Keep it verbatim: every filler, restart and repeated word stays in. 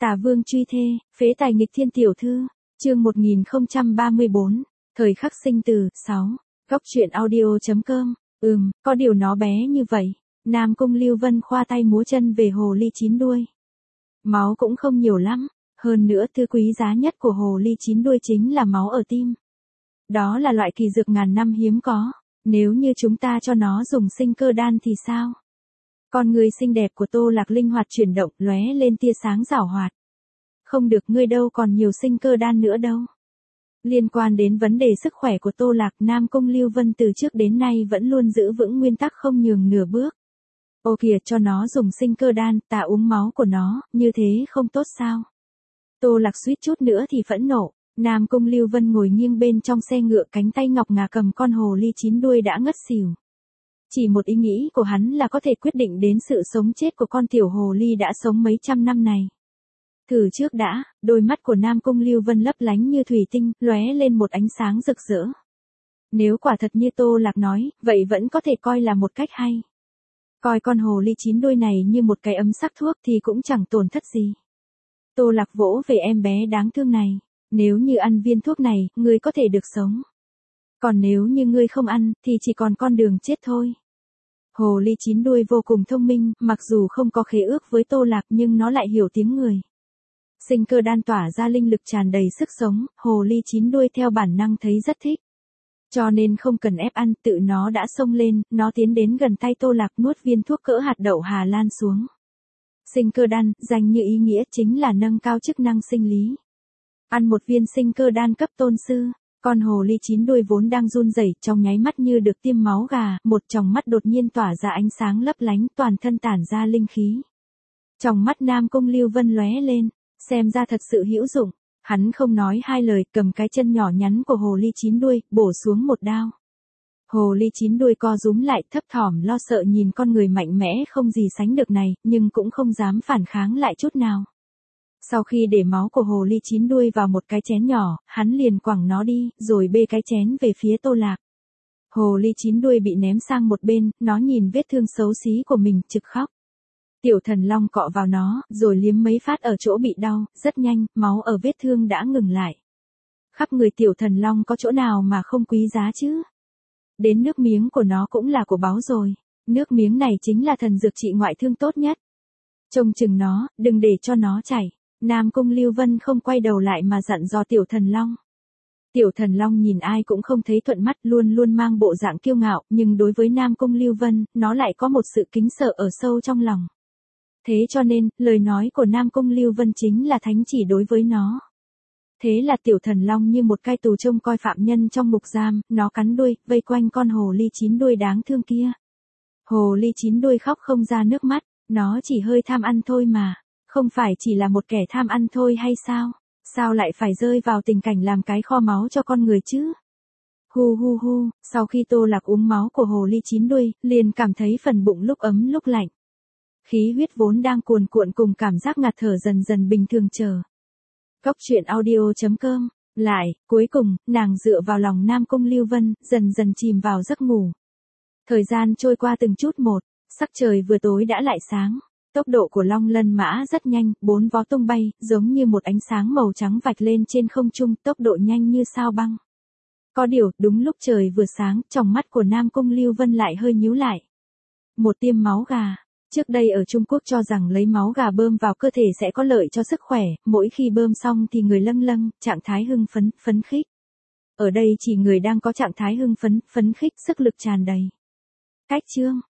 Tả Vương truy thê, phế tài nghịch thiên tiểu thư, chương một nghìn không trăm ba mươi bốn, thời khắc sinh từ, sáu, góc truyện audio.com, ừm, có điều nó bé như vậy, Nam Cung Lưu Vân khoa tay múa chân về hồ ly chín đuôi. Máu cũng không nhiều lắm, hơn nữa thứ quý giá nhất của hồ ly chín đuôi chính là máu ở tim. Đó là loại kỳ dược ngàn năm hiếm có, nếu như chúng ta cho nó dùng sinh cơ đan thì sao? Con người xinh đẹp của Tô Lạc linh hoạt chuyển động, lóe lên tia sáng giảo hoạt. Không được, ngươi đâu còn nhiều sinh cơ đan nữa đâu. Liên quan đến vấn đề sức khỏe của Tô Lạc, Nam Cung Lưu Vân từ trước đến nay vẫn luôn giữ vững nguyên tắc không nhường nửa bước. Ô kìa, cho nó dùng sinh cơ đan, ta uống máu của nó, như thế không tốt sao? Tô Lạc suýt chút nữa thì phẫn nộ. Nam Cung Lưu Vân ngồi nghiêng bên trong xe ngựa, cánh tay ngọc ngà cầm con hồ ly chín đuôi đã ngất xỉu. Chỉ một ý nghĩ của hắn là có thể quyết định đến sự sống chết của con tiểu hồ ly đã sống mấy trăm năm này. Thử trước đã, đôi mắt của Nam Cung Lưu Vân lấp lánh như thủy tinh, lóe lên một ánh sáng rực rỡ. Nếu quả thật như Tô Lạc nói, vậy vẫn có thể coi là một cách hay. Coi con hồ ly chín đuôi này như một cái ấm sắc thuốc thì cũng chẳng tổn thất gì. Tô Lạc vỗ về em bé đáng thương này. Nếu như ăn viên thuốc này, ngươi có thể được sống. Còn nếu như ngươi không ăn, thì chỉ còn con đường chết thôi. Hồ ly chín đuôi vô cùng thông minh, mặc dù không có khế ước với Tô Lạc nhưng nó lại hiểu tiếng người. Sinh cơ đan tỏa ra linh lực tràn đầy sức sống, hồ ly chín đuôi theo bản năng thấy rất thích. Cho nên không cần ép ăn, tự nó đã xông lên, nó tiến đến gần tay Tô Lạc nuốt viên thuốc cỡ hạt đậu Hà Lan xuống. Sinh cơ đan, danh như ý nghĩa, chính là nâng cao chức năng sinh lý. Ăn một viên sinh cơ đan cấp tôn sư, con hồ ly chín đuôi vốn đang run rẩy, trong nháy mắt như được tiêm máu gà, một tròng mắt đột nhiên tỏa ra ánh sáng lấp lánh, toàn thân tản ra linh khí. Trong mắt Nam Cung Lưu Vân lóe lên, xem ra thật sự hữu dụng, hắn không nói hai lời, cầm cái chân nhỏ nhắn của hồ ly chín đuôi, bổ xuống một đao. Hồ ly chín đuôi co rúm lại, thấp thỏm lo sợ nhìn con người mạnh mẽ không gì sánh được này, nhưng cũng không dám phản kháng lại chút nào. Sau khi để máu của hồ ly chín đuôi vào một cái chén nhỏ, hắn liền quẳng nó đi, rồi bê cái chén về phía Tô Lạc. Hồ ly chín đuôi bị ném sang một bên, nó nhìn vết thương xấu xí của mình, trực khóc. Tiểu Thần Long cọ vào nó, rồi liếm mấy phát ở chỗ bị đau, rất nhanh, máu ở vết thương đã ngừng lại. Khắp người Tiểu Thần Long có chỗ nào mà không quý giá chứ? Đến nước miếng của nó cũng là của báu rồi. Nước miếng này chính là thần dược trị ngoại thương tốt nhất. Trông chừng nó, đừng để cho nó chảy. Nam Cung Lưu Vân không quay đầu lại mà dặn dò Tiểu Thần Long. Tiểu Thần Long nhìn ai cũng không thấy thuận mắt, luôn luôn mang bộ dạng kiêu ngạo, nhưng đối với Nam Cung Lưu Vân, nó lại có một sự kính sợ ở sâu trong lòng. Thế cho nên, lời nói của Nam Cung Lưu Vân chính là thánh chỉ đối với nó. Thế là Tiểu Thần Long như một cai tù trông coi phạm nhân trong ngục giam, nó cắn đuôi, vây quanh con hồ ly chín đuôi đáng thương kia. Hồ ly chín đuôi khóc không ra nước mắt, nó chỉ hơi tham ăn thôi mà. Không phải chỉ là một kẻ tham ăn thôi hay sao? Sao lại phải rơi vào tình cảnh làm cái kho máu cho con người chứ? Hu hu hu, sau khi Tô Lạc uống máu của hồ ly chín đuôi, liền cảm thấy phần bụng lúc ấm lúc lạnh. Khí huyết vốn đang cuồn cuộn cùng cảm giác ngạt thở dần dần bình thường trở. Góc truyện audio.com, lại, cuối cùng, nàng dựa vào lòng Nam Cung Lưu Vân, dần dần chìm vào giấc ngủ. Thời gian trôi qua từng chút một, sắc trời vừa tối đã lại sáng. Tốc độ của Long Lân Mã rất nhanh, bốn vó tung bay, giống như một ánh sáng màu trắng vạch lên trên không trung, tốc độ nhanh như sao băng. Có điều, đúng lúc trời vừa sáng, tròng mắt của Nam Cung Lưu Vân lại hơi nhíu lại. Một tiêm máu gà. Trước đây ở Trung Quốc cho rằng lấy máu gà bơm vào cơ thể sẽ có lợi cho sức khỏe, mỗi khi bơm xong thì người lâng lâng, trạng thái hưng phấn, phấn khích. Ở đây chỉ người đang có trạng thái hưng phấn, phấn khích, sức lực tràn đầy. Cách chương